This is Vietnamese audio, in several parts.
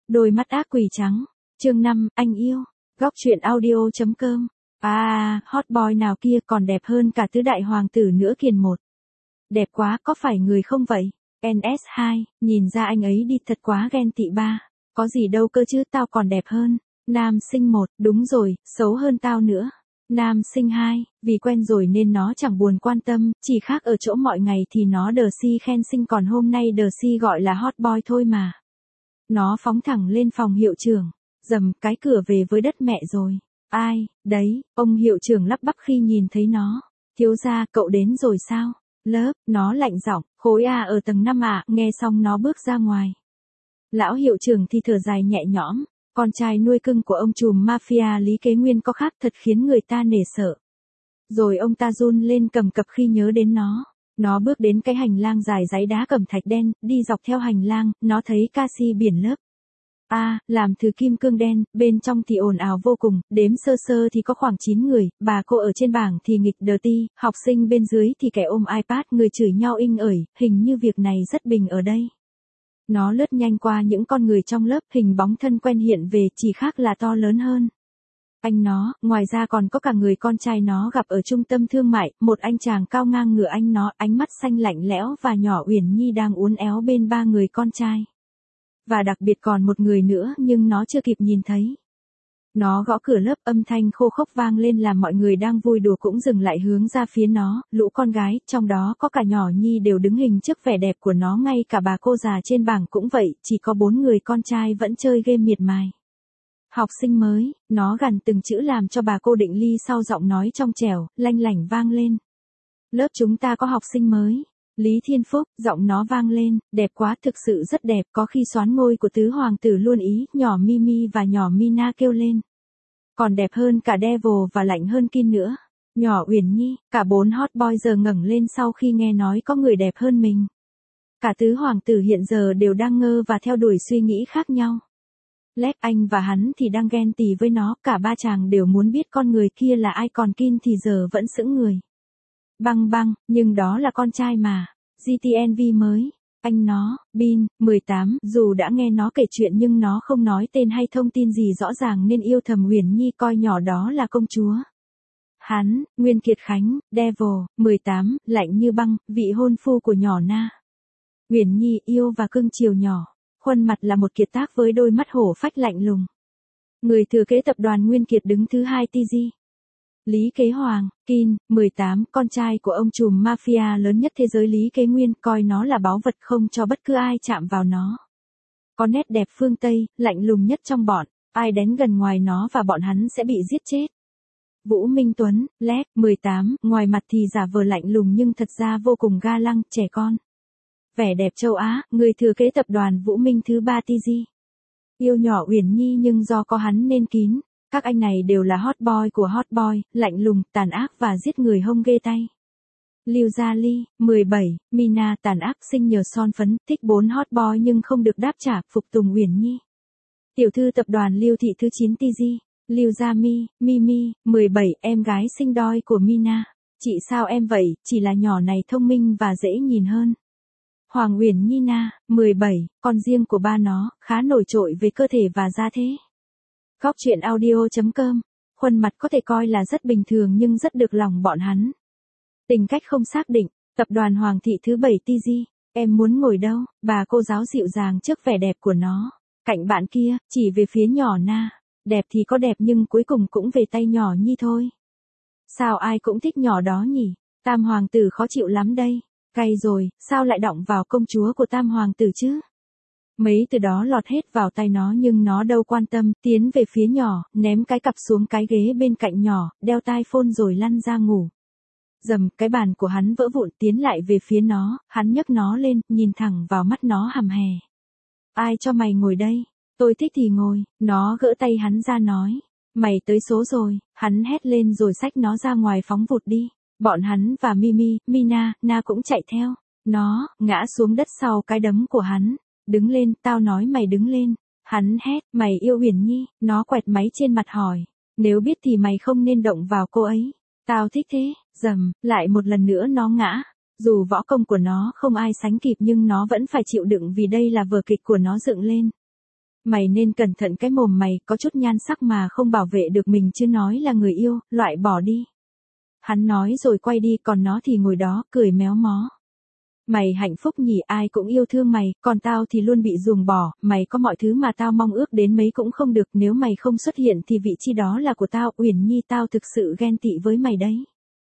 Đôi mắt ác quỷ trắng. Chương 5, anh yêu. Góc truyện audio.com. Hot boy nào kia còn đẹp hơn cả tứ đại hoàng tử nữa kiền một. Đẹp quá, có phải người không vậy? NS2, nhìn ra anh ấy đi thật quá ghen tị ba. Có gì đâu cơ chứ, tao còn đẹp hơn. Nam sinh 1, đúng rồi, xấu hơn tao nữa. Nam sinh 2, vì quen rồi nên nó chẳng buồn quan tâm, chỉ khác ở chỗ mọi ngày thì nó đờ si khen xinh còn hôm nay đờ si gọi là hot boy thôi mà. Nó phóng thẳng lên phòng hiệu trưởng, dầm cái cửa về với đất mẹ rồi. Ai, đấy, ông hiệu trưởng lắp bắp khi nhìn thấy nó. Thiếu gia, cậu đến rồi sao? Lớp, nó lạnh giọng, khối A ở tầng 5 ạ, nghe xong nó bước ra ngoài. Lão hiệu trưởng thì thở dài nhẹ nhõm, con trai nuôi cưng của ông trùm mafia Lý Kế Nguyên có khác thật khiến người ta nể sợ. Rồi ông ta run lên cầm cập khi nhớ đến nó. Nó bước đến cái hành lang dài dãy đá cẩm thạch đen, đi dọc theo hành lang, nó thấy Casi biển lớp. Làm từ kim cương đen, bên trong thì ồn ào vô cùng, đếm sơ sơ thì có khoảng 9 người, bà cô ở trên bảng thì nghịch đờ ti, học sinh bên dưới thì kẻ ôm iPad, người chửi nhau inh ỏi, hình như việc này rất bình ở đây. Nó lướt nhanh qua những con người trong lớp, hình bóng thân quen hiện về, chỉ khác là to lớn hơn. Anh nó, ngoài ra còn có cả người con trai nó gặp ở trung tâm thương mại, một anh chàng cao ngang ngửa anh nó, ánh mắt xanh lạnh lẽo và nhỏ Uyển Nhi đang uốn éo bên ba người con trai. Và đặc biệt còn một người nữa nhưng nó chưa kịp nhìn thấy. Nó gõ cửa lớp, âm thanh khô khốc vang lên làm mọi người đang vui đùa cũng dừng lại hướng ra phía nó, lũ con gái, trong đó có cả nhỏ Nhi đều đứng hình trước vẻ đẹp của nó, ngay cả bà cô già trên bảng cũng vậy, chỉ có 4 người con trai vẫn chơi game miệt mài. Học sinh mới, nó gằn từng chữ làm cho bà cô định ly sau giọng nói trong trẻo, lanh lảnh vang lên. Lớp chúng ta có học sinh mới. Lý Thiên Phúc, giọng nó vang lên, đẹp quá, thực sự rất đẹp, có khi soán ngôi của tứ hoàng tử luôn ý, nhỏ Mimi và nhỏ Mina kêu lên. Còn đẹp hơn cả Devil và lạnh hơn Kin nữa. Nhỏ Uyển Nhi, cả 4 hot boy giờ ngẩng lên sau khi nghe nói có người đẹp hơn mình. Cả tứ hoàng tử hiện giờ đều đang ngơ và theo đuổi suy nghĩ khác nhau. Lek anh và hắn thì đang ghen tì với nó, cả ba chàng đều muốn biết con người kia là ai, còn Kin thì giờ vẫn sững người. Băng, nhưng đó là con trai mà. GTNV mới. Anh nó, Bin, 18, dù đã nghe nó kể chuyện nhưng nó không nói tên hay thông tin gì rõ ràng nên yêu thầm Uyển Nhi, coi nhỏ đó là công chúa. Hắn, Nguyên Kiệt Khánh, Devil, 18, lạnh như băng, vị hôn phu của nhỏ Na. Uyển Nhi yêu và cưng chiều nhỏ. Khuôn mặt là một kiệt tác với đôi mắt hổ phách lạnh lùng. Người thừa kế tập đoàn Nguyên Kiệt đứng thứ 2 TG. Lý Kế Hoàng, Kin, 18, con trai của ông trùm mafia lớn nhất thế giới Lý Kế Nguyên, coi nó là báu vật không cho bất cứ ai chạm vào nó. Có nét đẹp phương Tây, lạnh lùng nhất trong bọn, ai đến gần ngoài nó và bọn hắn sẽ bị giết chết. Vũ Minh Tuấn, Lek, 18, ngoài mặt thì giả vờ lạnh lùng nhưng thật ra vô cùng ga lăng, trẻ con. Vẻ đẹp châu Á, người thừa kế tập đoàn Vũ Minh thứ 3 TG. Yêu nhỏ Uyển Nhi nhưng do có hắn nên kín. Các anh này đều là hot boy của hot boy, lạnh lùng, tàn ác và giết người hông ghê tay. Lưu Gia Ly, 17, Mina, tàn ác, sinh nhờ son phấn, thích 4 hot boy nhưng không được đáp trả, phục tùng Uyển Nhi. Tiểu thư tập đoàn Lưu Thị thứ 9 TG. Lưu Gia Mi, Mimi, 17, em gái sinh đôi của Mina. Chị sao em vậy, chỉ là nhỏ này thông minh và dễ nhìn hơn. Hoàng Uyển Nhi Na, 17, con riêng của ba nó, khá nổi trội về cơ thể và gia thế. Góc truyện audio.com. Khuôn mặt có thể coi là rất bình thường nhưng rất được lòng bọn hắn. Tính cách không xác định. Tập đoàn Hoàng Thị thứ 7 TG. Em muốn ngồi đâu? Bà cô giáo dịu dàng trước vẻ đẹp của nó. Cạnh bạn kia, chỉ về phía nhỏ Na. Đẹp thì có đẹp nhưng cuối cùng cũng về tay nhỏ Nhi thôi. Sao ai cũng thích nhỏ đó nhỉ? Tam hoàng tử khó chịu lắm đây. Cay rồi, sao lại động vào công chúa của tam hoàng tử chứ? Mấy từ đó lọt hết vào tay nó nhưng nó đâu quan tâm, tiến về phía nhỏ, ném cái cặp xuống cái ghế bên cạnh nhỏ, đeo tai phone rồi lăn ra ngủ. Dầm, cái bàn của hắn vỡ vụn, tiến lại về phía nó, hắn nhấc nó lên, nhìn thẳng vào mắt nó hằm hè. Ai cho mày ngồi đây? Tôi thích thì ngồi, nó gỡ tay hắn ra nói. Mày tới số rồi, hắn hét lên rồi xách nó ra ngoài phóng vụt đi. Bọn hắn và Mimi, Mina, Na cũng chạy theo. Nó, ngã xuống đất sau cái đấm của hắn. Đứng lên, tao nói mày đứng lên. Hắn hét, mày yêu Uyển Nhi, nó quẹt máy trên mặt hỏi. Nếu biết thì mày không nên động vào cô ấy. Tao thích thế, dầm, lại một lần nữa nó ngã. Dù võ công của nó không ai sánh kịp nhưng nó vẫn phải chịu đựng vì đây là vở kịch của nó dựng lên. Mày nên cẩn thận cái mồm mày, có chút nhan sắc mà không bảo vệ được mình chứ nói là người yêu, loại bỏ đi. Hắn nói rồi quay đi, còn nó thì ngồi đó, cười méo mó. Mày hạnh phúc nhỉ, ai cũng yêu thương mày, còn tao thì luôn bị ruồng bỏ, mày có mọi thứ mà tao mong ước đến mấy cũng không được, nếu mày không xuất hiện thì vị trí đó là của tao, Uyển Nhi, tao thực sự ghen tị với mày đấy.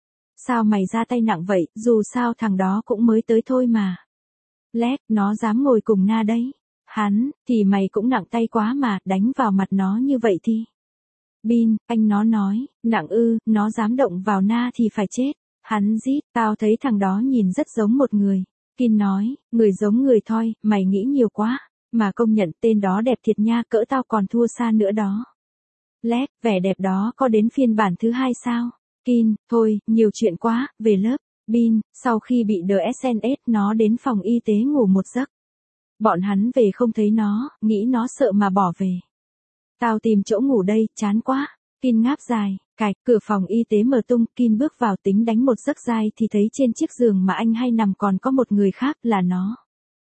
Sao mày ra tay nặng vậy, dù sao thằng đó cũng mới tới thôi mà. Lét, nó dám ngồi cùng Na đấy. Hắn, thì mày cũng nặng tay quá mà, đánh vào mặt nó như vậy thì. Bin, anh nó nói, nặng ư, nó dám động vào Na thì phải chết. Hắn rít, tao thấy thằng đó nhìn rất giống một người. Kin nói, người giống người thôi, mày nghĩ nhiều quá. Mà công nhận tên đó đẹp thiệt nha, cỡ tao còn thua xa nữa đó. Lét, vẻ đẹp đó có đến phiên bản thứ 2 sao? Kin, thôi, nhiều chuyện quá, về lớp. Bin, sau khi bị DSNS nó đến phòng y tế ngủ một giấc. Bọn hắn về không thấy nó, nghĩ nó sợ mà bỏ về. Tao tìm chỗ ngủ đây, chán quá. Kin ngáp dài, cạch, cửa phòng y tế mở tung, Kin bước vào tính đánh một giấc dài thì thấy trên chiếc giường mà anh hay nằm còn có một người khác, là nó.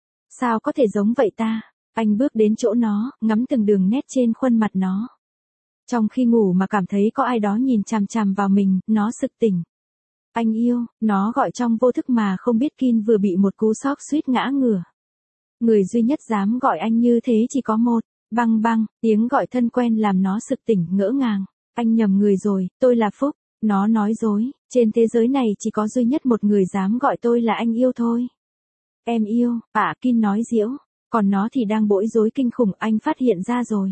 Sao có thể giống vậy ta? Anh bước đến chỗ nó, ngắm từng đường nét trên khuôn mặt nó. Trong khi ngủ mà cảm thấy có ai đó nhìn chằm chằm vào mình, nó sực tỉnh. Anh yêu, nó gọi trong vô thức mà không biết Kin vừa bị một cú sốc suýt ngã ngửa. Người duy nhất dám gọi anh như thế chỉ có một. Băng băng, tiếng gọi thân quen làm nó sực tỉnh, ngỡ ngàng. Anh nhầm người rồi, tôi là Phúc. Nó nói dối, trên thế giới này chỉ có duy nhất một người dám gọi tôi là anh yêu thôi. Em yêu, Kin nói giễu. Còn nó thì đang bối rối kinh khủng, anh phát hiện ra rồi.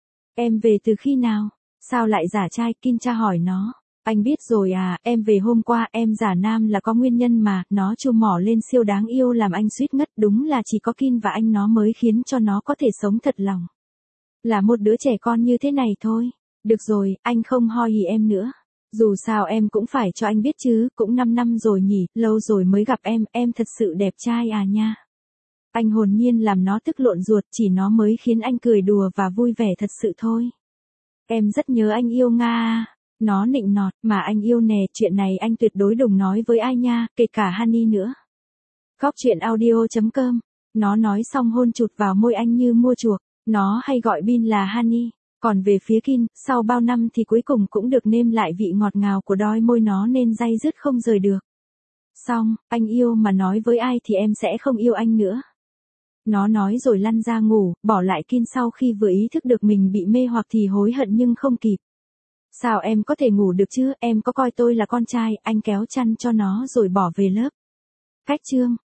Em về từ khi nào? Sao lại giả trai? Kin tra hỏi nó. Anh biết rồi à, em về hôm qua, em giả nam là có nguyên nhân mà, nó chu mỏ lên siêu đáng yêu làm anh suýt ngất, đúng là chỉ có Kin và anh nó mới khiến cho nó có thể sống thật lòng. Là một đứa trẻ con như thế này thôi. Được rồi, anh không hoi hì em nữa. Dù sao em cũng phải cho anh biết chứ, cũng 5 năm rồi nhỉ, lâu rồi mới gặp em thật sự đẹp trai à nha. Anh hồn nhiên làm nó tức lộn ruột, chỉ nó mới khiến anh cười đùa và vui vẻ thật sự thôi. Em rất nhớ anh yêu Nga. Nó nịnh nọt, mà anh yêu nè, chuyện này anh tuyệt đối đừng nói với ai nha, kể cả Honey nữa. Góc chuyện audio.com. Nó nói xong hôn chụt vào môi anh như mua chuộc. Nó hay gọi Bin là Honey. Còn về phía Kin, sau bao năm thì cuối cùng cũng được nêm lại vị ngọt ngào của đôi môi nó nên day dứt không rời được. Xong, anh yêu mà nói với ai thì em sẽ không yêu anh nữa. Nó nói rồi lăn ra ngủ, bỏ lại Kin sau khi vừa ý thức được mình bị mê hoặc thì hối hận nhưng không kịp. Sao em có thể ngủ được chứ, em có coi tôi là con trai, anh kéo chăn cho nó rồi bỏ về lớp. Cách chương.